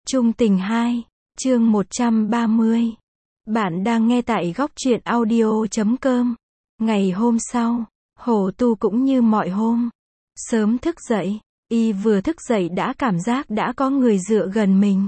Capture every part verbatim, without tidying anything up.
Chung tình hai, chương một trăm ba mươi. Bạn đang nghe tại góc truyện audio chấm com. Ngày hôm sau, Hổ Tu cũng như mọi hôm. Sớm thức dậy, y vừa thức dậy đã cảm giác đã có người dựa gần mình.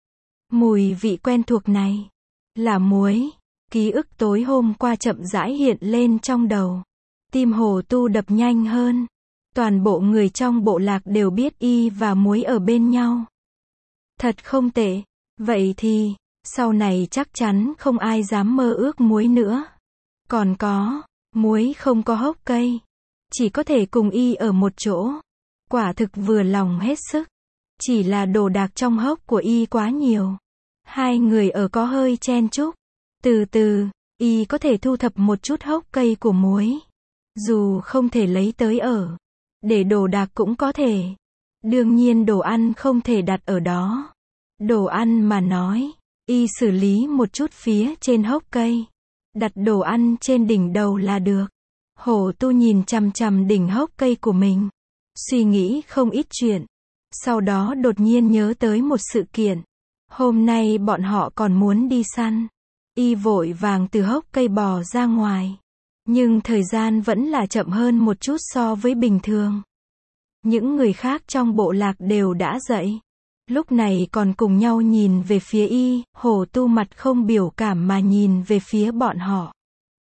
Mùi vị quen thuộc này là muối. Ký ức tối hôm qua chậm rãi hiện lên trong đầu. Tim Hổ Tu đập nhanh hơn. Toàn bộ người trong bộ lạc đều biết y và muối ở bên nhau. Thật không tệ. Vậy thì, sau này chắc chắn không ai dám mơ ước muối nữa. Còn có, muối không có hốc cây. Chỉ có thể cùng y ở một chỗ. Quả thực vừa lòng hết sức. Chỉ là đồ đạc trong hốc của y quá nhiều. Hai người ở có hơi chen chúc. Từ từ, y có thể thu thập một chút hốc cây của muối. Dù không thể lấy tới ở. Để đồ đạc cũng có thể. Đương nhiên đồ ăn không thể đặt ở đó. Đồ ăn mà nói, y xử lý một chút phía trên hốc cây. Đặt đồ ăn trên đỉnh đầu là được. Hổ Tu nhìn chằm chằm đỉnh hốc cây của mình. Suy nghĩ không ít chuyện. Sau đó đột nhiên nhớ tới một sự kiện. Hôm nay bọn họ còn muốn đi săn. Y vội vàng từ hốc cây bò ra ngoài. Nhưng thời gian vẫn là chậm hơn một chút so với bình thường. Những người khác trong bộ lạc đều đã dậy. Lúc này còn cùng nhau nhìn về phía y, Hổ Tu mặt không biểu cảm mà nhìn về phía bọn họ.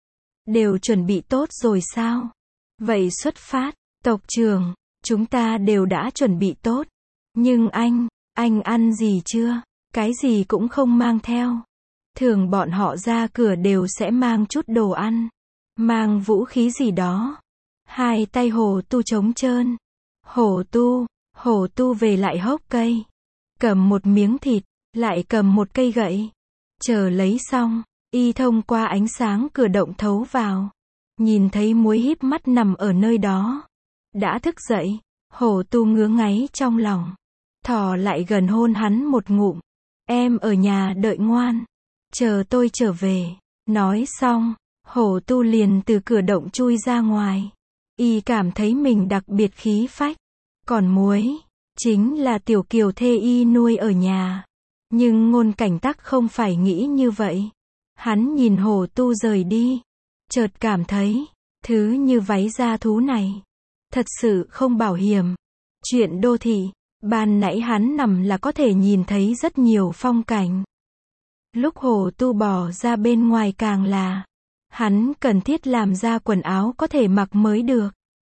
Đều chuẩn bị tốt rồi sao? Vậy xuất phát, tộc trưởng, chúng ta đều đã chuẩn bị tốt. Nhưng anh, anh ăn gì chưa? Cái gì cũng không mang theo. Thường bọn họ ra cửa đều sẽ mang chút đồ ăn. Mang vũ khí gì đó. Hai tay Hổ Tu trống trơn. Hổ Tu, Hổ Tu về lại hốc cây. Cầm một miếng thịt, lại cầm một cây gậy. Chờ lấy xong, y thông qua ánh sáng cửa động thấu vào. Nhìn thấy muối híp mắt nằm ở nơi đó. Đã thức dậy, Hổ Tu ngứa ngáy trong lòng. Thò lại gần hôn hắn một ngụm. Em ở nhà đợi ngoan. Chờ tôi trở về. Nói xong, Hổ Tu liền từ cửa động chui ra ngoài. Y cảm thấy mình đặc biệt khí phách. Còn muối chính là tiểu kiều thê y nuôi ở nhà. Nhưng Ngôn Cảnh Tắc không phải nghĩ như vậy. Hắn nhìn Hổ Tu rời đi. Chợt cảm thấy, thứ như váy da thú này. Thật sự không bảo hiểm. Chuyện đô thị, ban nãy hắn nằm là có thể nhìn thấy rất nhiều phong cảnh. Lúc Hổ Tu bò ra bên ngoài càng là. Hắn cần thiết làm ra quần áo có thể mặc mới được.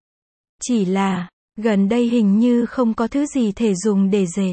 Chỉ là, gần đây hình như không có thứ gì thể dùng để dệt.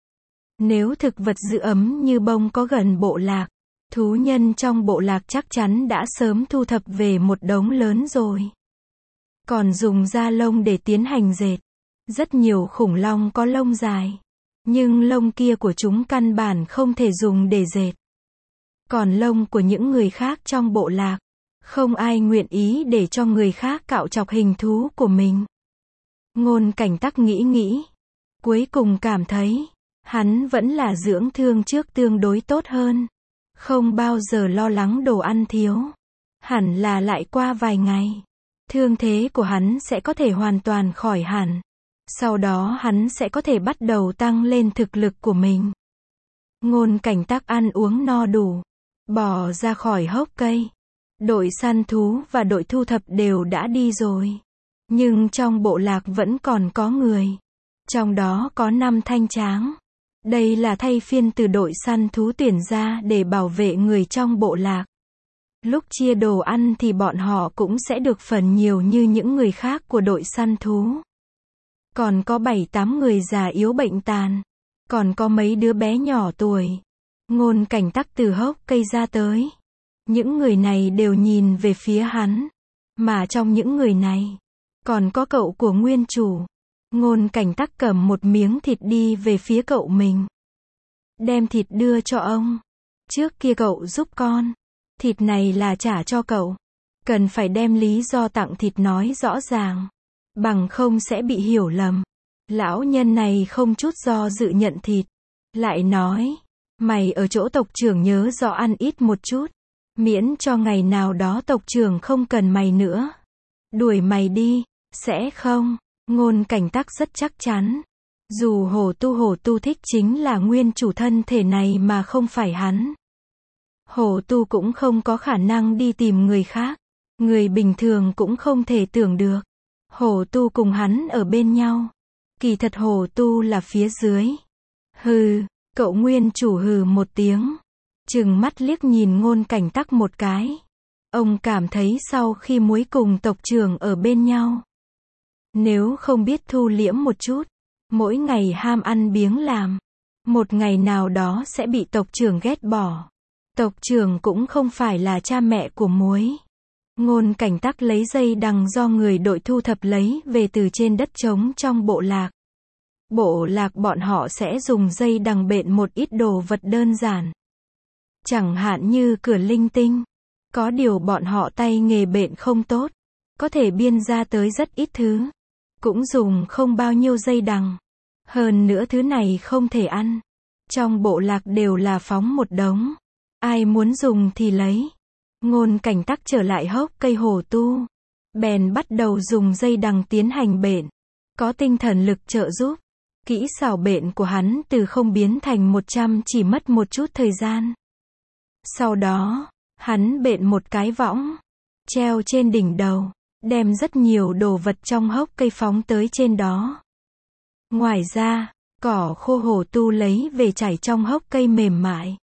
Nếu thực vật giữ ấm như bông có gần bộ lạc, thú nhân trong bộ lạc chắc chắn đã sớm thu thập về một đống lớn rồi. Còn dùng da lông để tiến hành dệt. Rất nhiều khủng long có lông dài. Nhưng lông kia của chúng căn bản không thể dùng để dệt. Còn lông của những người khác trong bộ lạc, không ai nguyện ý để cho người khác cạo chọc hình thú của mình. Ngôn Cảnh Tắc nghĩ nghĩ. Cuối cùng cảm thấy, hắn vẫn là dưỡng thương trước tương đối tốt hơn. Không bao giờ lo lắng đồ ăn thiếu. Hẳn là lại qua vài ngày. Thương thế của hắn sẽ có thể hoàn toàn khỏi hẳn. Sau đó hắn sẽ có thể bắt đầu tăng lên thực lực của mình. Ngôn Cảnh Tắc ăn uống no đủ. Bò ra khỏi hốc cây. Đội săn thú và đội thu thập đều đã đi rồi. Nhưng trong bộ lạc vẫn còn có người. Trong đó có năm thanh tráng. Đây là thay phiên từ đội săn thú tuyển ra để bảo vệ người trong bộ lạc. Lúc chia đồ ăn thì bọn họ cũng sẽ được phần nhiều như những người khác của đội săn thú. Còn có bảy tám người già yếu bệnh tàn. Còn có mấy đứa bé nhỏ tuổi. Ngôn Cảnh Tắc từ hốc cây ra tới. Những người này đều nhìn về phía hắn. Mà trong những người này, còn có cậu của nguyên chủ. Ngôn Cảnh Tắc cầm một miếng thịt đi về phía cậu mình. Đem thịt đưa cho ông. Trước kia cậu giúp con. Thịt này là trả cho cậu. Cần phải đem lý do tặng thịt nói rõ ràng. Bằng không sẽ bị hiểu lầm. Lão nhân này không chút do dự nhận thịt. Lại nói, mày ở chỗ tộc trưởng nhớ rõ ăn ít một chút. Miễn cho ngày nào đó tộc trưởng không cần mày nữa. Đuổi mày đi, sẽ không? Ngôn Cảnh Tắc rất chắc chắn. Dù hổ tu hổ tu thích chính là nguyên chủ thân thể này mà không phải hắn. Hổ tu cũng không có khả năng đi tìm người khác. Người bình thường cũng không thể tưởng được. Hổ tu cùng hắn ở bên nhau. Kỳ thật hổ tu là phía dưới. Hừ, cậu nguyên chủ hừ một tiếng. Trừng mắt liếc nhìn Ngôn Cảnh Tắc một cái. Ông cảm thấy sau khi muối cùng tộc trưởng ở bên nhau, nếu không biết thu liễm một chút, mỗi ngày ham ăn biếng làm, một ngày nào đó sẽ bị tộc trưởng ghét bỏ. Tộc trưởng cũng không phải là cha mẹ của muối. Ngôn Cảnh Tắc lấy dây đằng do người đội thu thập lấy về từ trên đất trống trong bộ lạc. Bộ lạc bọn họ sẽ dùng dây đằng bện một ít đồ vật đơn giản. Chẳng hạn như cửa linh tinh. Có điều bọn họ tay nghề bện không tốt. Có thể biên ra tới rất ít thứ. Cũng dùng không bao nhiêu dây đằng. Hơn nữa thứ này không thể ăn. Trong bộ lạc đều là phóng một đống. Ai muốn dùng thì lấy. Ngôn Cảnh Tắc trở lại hốc cây hổ tu. Bèn bắt đầu dùng dây đằng tiến hành bện. Có tinh thần lực trợ giúp. Kỹ xảo bện của hắn từ không biến thành một trăm chỉ mất một chút thời gian. Sau đó, hắn bện một cái võng, treo trên đỉnh đầu, đem rất nhiều đồ vật trong hốc cây phóng tới trên đó. Ngoài ra, cỏ khô hổ tu lấy về trải trong hốc cây mềm mại.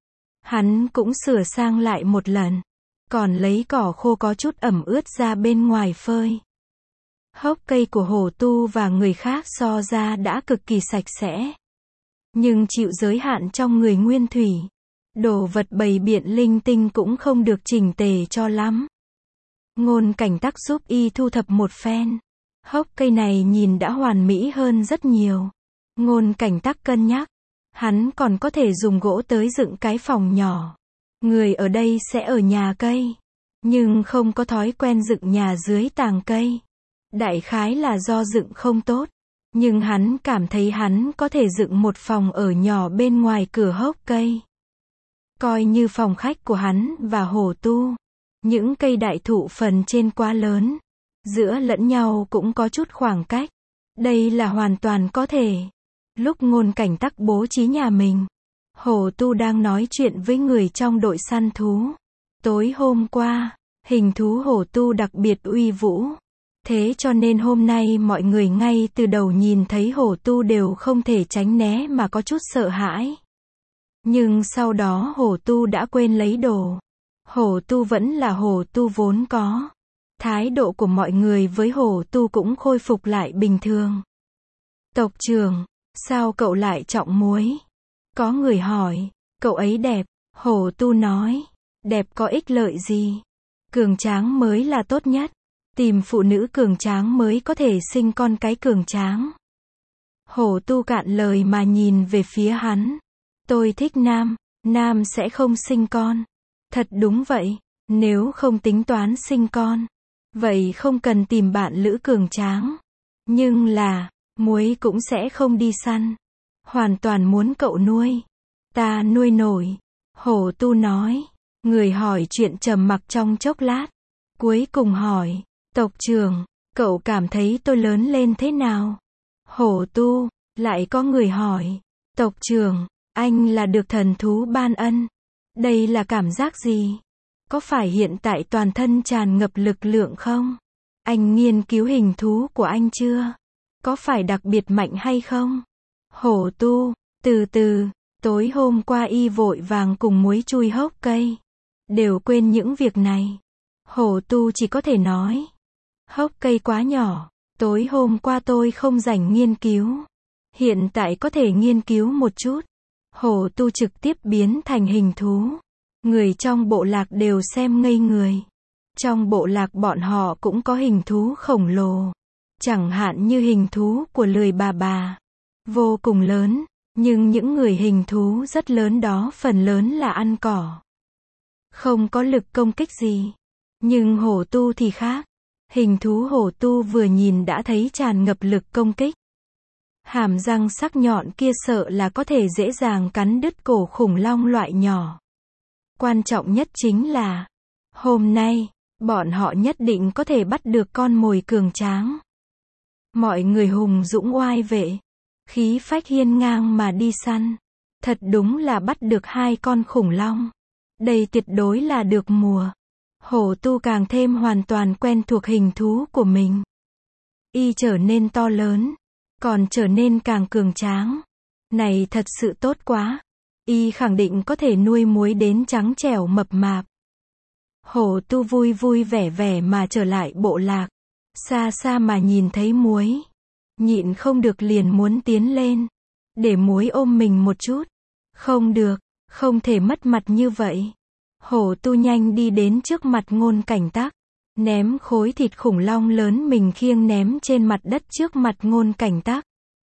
Hắn cũng sửa sang lại một lần, còn lấy cỏ khô có chút ẩm ướt ra bên ngoài phơi. Hốc cây của hổ tu và người khác so ra đã cực kỳ sạch sẽ. Nhưng chịu giới hạn trong người nguyên thủy. Đồ vật bày biện linh tinh cũng không được chỉnh tề cho lắm. Ngôn Cảnh Tắc giúp y thu thập một phen. Hốc cây này nhìn đã hoàn mỹ hơn rất nhiều. Ngôn Cảnh Tắc cân nhắc. Hắn còn có thể dùng gỗ tới dựng cái phòng nhỏ. Người ở đây sẽ ở nhà cây. Nhưng không có thói quen dựng nhà dưới tàng cây. Đại khái là do dựng không tốt. Nhưng hắn cảm thấy hắn có thể dựng một phòng ở nhỏ bên ngoài cửa hốc cây. Coi như phòng khách của hắn và hổ tu. Những cây đại thụ phần trên quá lớn. Giữa lẫn nhau cũng có chút khoảng cách. Đây là hoàn toàn có thể. Lúc Ngôn Cảnh Tắc bố trí nhà mình, hổ tu đang nói chuyện với người trong đội săn thú. Tối hôm qua, hình thú hổ tu đặc biệt uy vũ. Thế cho nên hôm nay mọi người ngay từ đầu nhìn thấy hổ tu đều không thể tránh né mà có chút sợ hãi. Nhưng sau đó hổ tu đã quên lấy đồ. Hổ tu vẫn là hổ tu vốn có. Thái độ của mọi người với hổ tu cũng khôi phục lại bình thường. Tộc trưởng, sao cậu lại trọng muối? Có người hỏi, cậu ấy đẹp. Hổ tu nói, đẹp có ích lợi gì? Cường tráng mới là tốt nhất. Tìm phụ nữ cường tráng mới có thể sinh con cái cường tráng. Hổ tu cạn lời mà nhìn về phía hắn. Tôi thích nam, nam sẽ không sinh con. Thật đúng vậy, nếu không tính toán sinh con, vậy không cần tìm bạn lữ cường tráng. Nhưng là, muối cũng sẽ không đi săn. Hoàn toàn muốn cậu nuôi. Ta nuôi nổi. Hổ tu nói. Người hỏi chuyện trầm mặc trong chốc lát. Cuối cùng hỏi, tộc trưởng, cậu cảm thấy tôi lớn lên thế nào? Hổ tu, lại có người hỏi, tộc trưởng, anh là được thần thú ban ân. Đây là cảm giác gì? Có phải hiện tại toàn thân tràn ngập lực lượng không? Anh nghiên cứu hình thú của anh chưa? Có phải đặc biệt mạnh hay không? Hổ tu, từ từ, tối hôm qua y vội vàng cùng muối chui hốc cây. Đều quên những việc này. Hổ tu chỉ có thể nói. Hốc cây quá nhỏ, tối hôm qua tôi không rảnh nghiên cứu. Hiện tại có thể nghiên cứu một chút. Hổ tu trực tiếp biến thành hình thú. Người trong bộ lạc đều xem ngây người. Trong bộ lạc bọn họ cũng có hình thú khổng lồ. Chẳng hạn như hình thú của lười bà bà. Vô cùng lớn, nhưng những người hình thú rất lớn đó phần lớn là ăn cỏ. Không có lực công kích gì. Nhưng hổ tu thì khác. Hình thú hổ tu vừa nhìn đã thấy tràn ngập lực công kích. Hàm răng sắc nhọn kia sợ là có thể dễ dàng cắn đứt cổ khủng long loại nhỏ. Quan trọng nhất chính là, hôm nay, bọn họ nhất định có thể bắt được con mồi cường tráng. Mọi người hùng dũng oai vệ. khí phách hiên ngang mà đi săn. Thật đúng là bắt được hai con khủng long. Đây tuyệt đối là được mùa. Hổ Tu càng thêm hoàn toàn quen thuộc hình thú của mình. Y trở nên to lớn, còn trở nên càng cường tráng. Này thật sự tốt quá. Y khẳng định có thể nuôi muối đến trắng trẻo mập mạp. Hổ Tu vui vui vẻ vẻ mà trở lại bộ lạc. Xa xa mà nhìn thấy muối, nhịn không được liền muốn tiến lên, để muối ôm mình một chút. Không được, không thể mất mặt như vậy. Hổ Tu nhanh đi đến trước mặt Ngôn Cảnh Tắc, ném khối thịt khủng long lớn mình khiêng ném trên mặt đất trước mặt Ngôn Cảnh Tắc.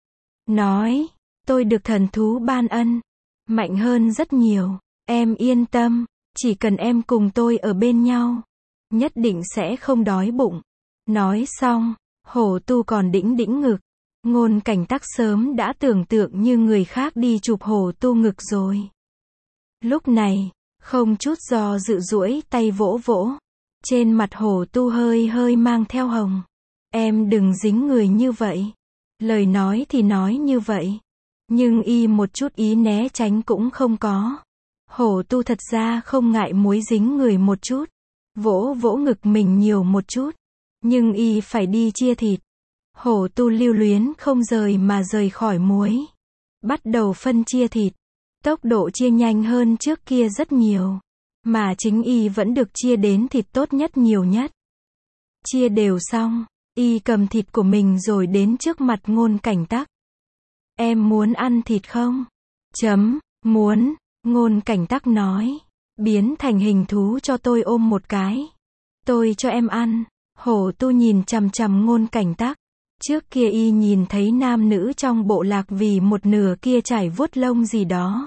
Nói, tôi được thần thú ban ân, mạnh hơn rất nhiều, em yên tâm, chỉ cần em cùng tôi ở bên nhau, nhất định sẽ không đói bụng. Nói xong, Hổ Tu còn đĩnh đĩnh ngực. Ngôn Cảnh Tắc sớm đã tưởng tượng như người khác đi chụp Hổ Tu ngực rồi. Lúc này, không chút do dự duỗi tay vỗ vỗ. Trên mặt Hổ Tu hơi hơi mang theo hồng. Em đừng dính người như vậy. Lời nói thì nói như vậy, nhưng y một chút ý né tránh cũng không có. Hổ Tu thật ra không ngại muối dính người một chút, vỗ vỗ ngực mình nhiều một chút, nhưng y phải đi chia thịt. Hổ Tu lưu luyến không rời mà rời khỏi muối, bắt đầu phân chia thịt. Tốc độ chia nhanh hơn trước kia rất nhiều, mà chính y vẫn được chia đến thịt tốt nhất nhiều nhất. Chia đều xong, y cầm thịt của mình rồi đến trước mặt Ngôn Cảnh Tắc. Em muốn ăn thịt không? Chấm, muốn, Ngôn Cảnh Tắc nói. Biến thành hình thú cho tôi ôm một cái. Tôi cho em ăn. Hổ Tu nhìn chằm chằm Ngôn Cảnh Tắc. Trước kia y nhìn thấy nam nữ trong bộ lạc vì một nửa kia trải vuốt lông gì đó,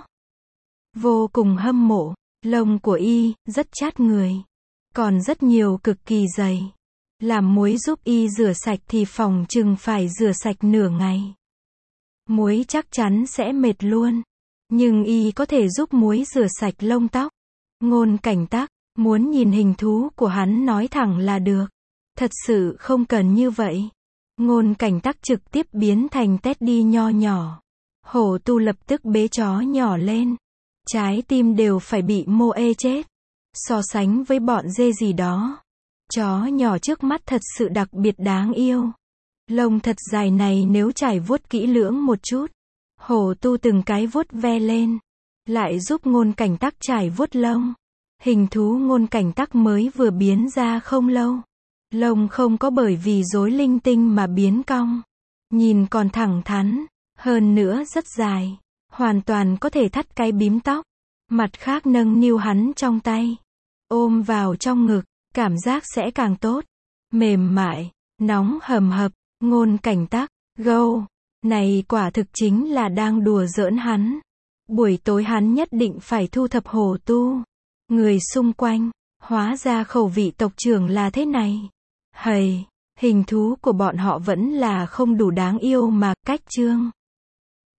vô cùng hâm mộ. Lông của y rất chát người, còn rất nhiều cực kỳ dày. Làm muối giúp y rửa sạch thì phòng chừng phải rửa sạch nửa ngày. Muối chắc chắn sẽ mệt luôn, nhưng y có thể giúp muối rửa sạch lông tóc. Ngôn Cảnh Tắc muốn nhìn hình thú của hắn nói thẳng là được. Thật sự không cần như vậy. Ngôn Cảnh Tắc trực tiếp biến thành Teddy nho nhỏ. Hổ Tu lập tức bế chó nhỏ lên. Trái tim đều phải bị mô ê chết. So sánh với bọn dê gì đó, chó nhỏ trước mắt thật sự đặc biệt đáng yêu. Lông thật dài này nếu trải vuốt kỹ lưỡng một chút, Hổ Tu từng cái vuốt ve lên, lại giúp Ngôn Cảnh Tắc trải vuốt lông. Hình thú Ngôn Cảnh Tắc mới vừa biến ra không lâu, lông không có bởi vì rối linh tinh mà biến cong, nhìn còn thẳng thắn, hơn nữa rất dài, hoàn toàn có thể thắt cái bím tóc. Mặt khác nâng niu hắn trong tay, ôm vào trong ngực, cảm giác sẽ càng tốt, mềm mại, nóng hầm hập. Ngôn Cảnh Tắc, gâu, này quả thực chính là đang đùa giỡn hắn. Buổi tối hắn nhất định phải thu thập Hổ Tu. Người xung quanh, hóa ra khẩu vị tộc trưởng là thế này. Hầy, hình thú của bọn họ vẫn là không đủ đáng yêu mà. Cách chương